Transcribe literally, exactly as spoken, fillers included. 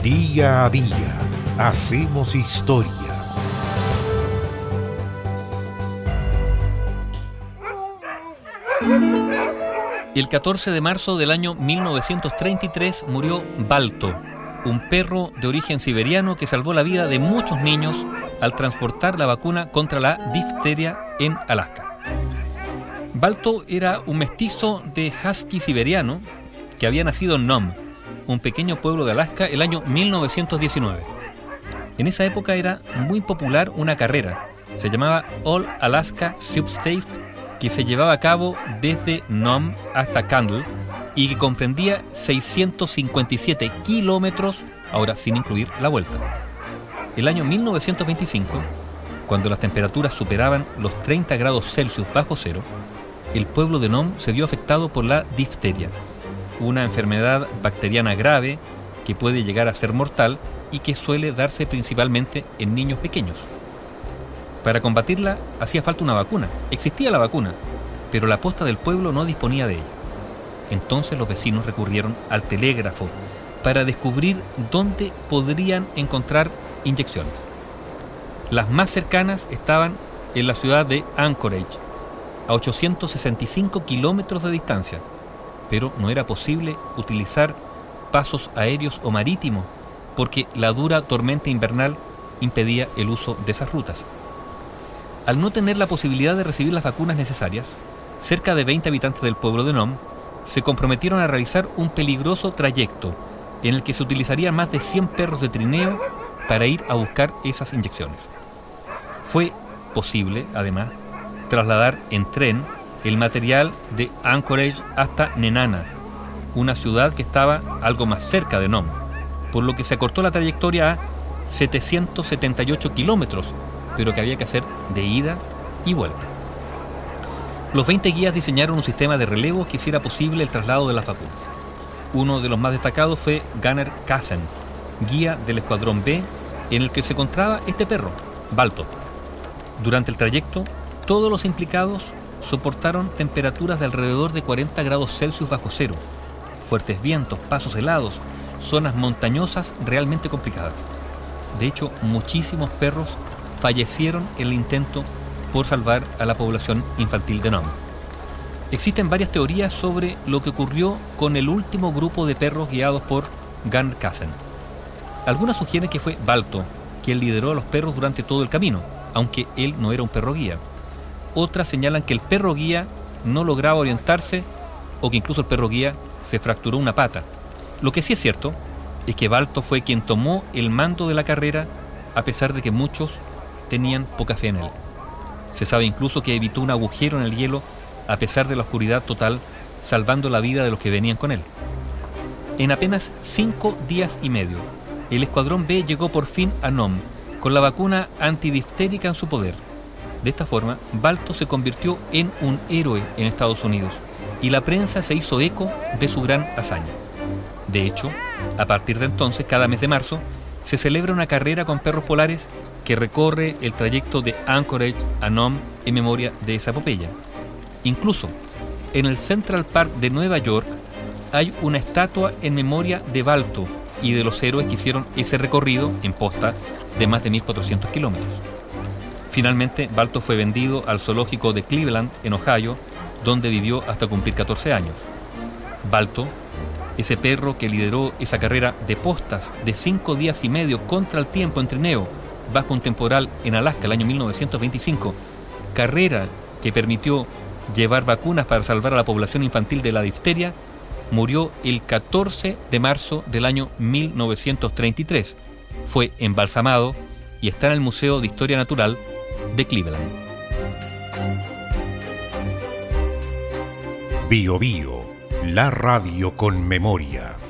Día a día hacemos historia. El catorce de marzo del año mil novecientos treinta y tres murió Balto, un perro de origen siberiano que salvó la vida de muchos niños al transportar la vacuna contra la difteria en Alaska. Balto era un mestizo de husky siberiano que había nacido en Nome, un pequeño pueblo de Alaska, el año mil novecientos diecinueve. En esa época era muy popular una carrera, se llamaba All Alaska Substate, que se llevaba a cabo desde Nome hasta Candle y que comprendía seiscientos cincuenta y siete kilómetros, ahora sin incluir la vuelta. El año mil novecientos veinticinco, cuando las temperaturas superaban los treinta grados Celsius bajo cero, el pueblo de Nome se vio afectado por la difteria, una enfermedad bacteriana grave que puede llegar a ser mortal y que suele darse principalmente en niños pequeños. Para combatirla hacía falta una vacuna. Existía la vacuna, pero la posta del pueblo no disponía de ella. Entonces los vecinos recurrieron al telégrafo para descubrir dónde podrían encontrar inyecciones. Las más cercanas estaban en la ciudad de Anchorage, a ochocientos sesenta y cinco kilómetros de distancia, pero no era posible utilizar pasos aéreos o marítimos porque la dura tormenta invernal impedía el uso de esas rutas. Al no tener la posibilidad de recibir las vacunas necesarias, cerca de veinte habitantes del pueblo de Nome se comprometieron a realizar un peligroso trayecto en el que se utilizarían más de cien perros de trineo para ir a buscar esas inyecciones. Fue posible, además, trasladar en tren el material de Anchorage hasta Nenana, una ciudad que estaba algo más cerca de Nome, por lo que se acortó la trayectoria a setecientos setenta y ocho kilómetros, pero que había que hacer de ida y vuelta. Los veinte guías diseñaron un sistema de relevo que hiciera posible el traslado de las vacunas. Uno de los más destacados fue Gunnar Kassen, guía del escuadrón B, en el que se encontraba este perro, Balto. Durante el trayecto, todos los implicados soportaron temperaturas de alrededor de cuarenta grados Celsius bajo cero, fuertes vientos, pasos helados, zonas montañosas realmente complicadas. De hecho, muchísimos perros fallecieron en el intento por salvar a la población infantil de Nome. Existen varias teorías sobre lo que ocurrió con el último grupo de perros guiados por Gunnar Kassen. Algunas sugieren que fue Balto quien lideró a los perros durante todo el camino, aunque él no era un perro guía. Otras señalan que el perro guía no lograba orientarse o que incluso el perro guía se fracturó una pata. Lo que sí es cierto es que Balto fue quien tomó el mando de la carrera a pesar de que muchos tenían poca fe en él. Se sabe incluso que evitó un agujero en el hielo a pesar de la oscuridad total, salvando la vida de los que venían con él. En apenas cinco días y medio, el escuadrón B llegó por fin a Nome, con la vacuna antidiftérica en su poder. De esta forma, Balto se convirtió en un héroe en Estados Unidos, y la prensa se hizo eco de su gran hazaña. De hecho, a partir de entonces, cada mes de marzo, se celebra una carrera con perros polares que recorre el trayecto de Anchorage a Nome en memoria de esa epopeya. Incluso, en el Central Park de Nueva York hay una estatua en memoria de Balto y de los héroes que hicieron ese recorrido en posta de más de mil cuatrocientos kilómetros. Finalmente, Balto fue vendido al zoológico de Cleveland, en Ohio, donde vivió hasta cumplir catorce años. Balto, ese perro que lideró esa carrera de postas de cinco días y medio contra el tiempo en trineo, bajo un temporal en Alaska el año mil novecientos veinticinco, carrera que permitió llevar vacunas para salvar a la población infantil de la difteria, murió el catorce de marzo del año mil novecientos treinta y tres. Fue embalsamado y está en el Museo de Historia Natural de Cleveland. Bio Bio, la radio con memoria.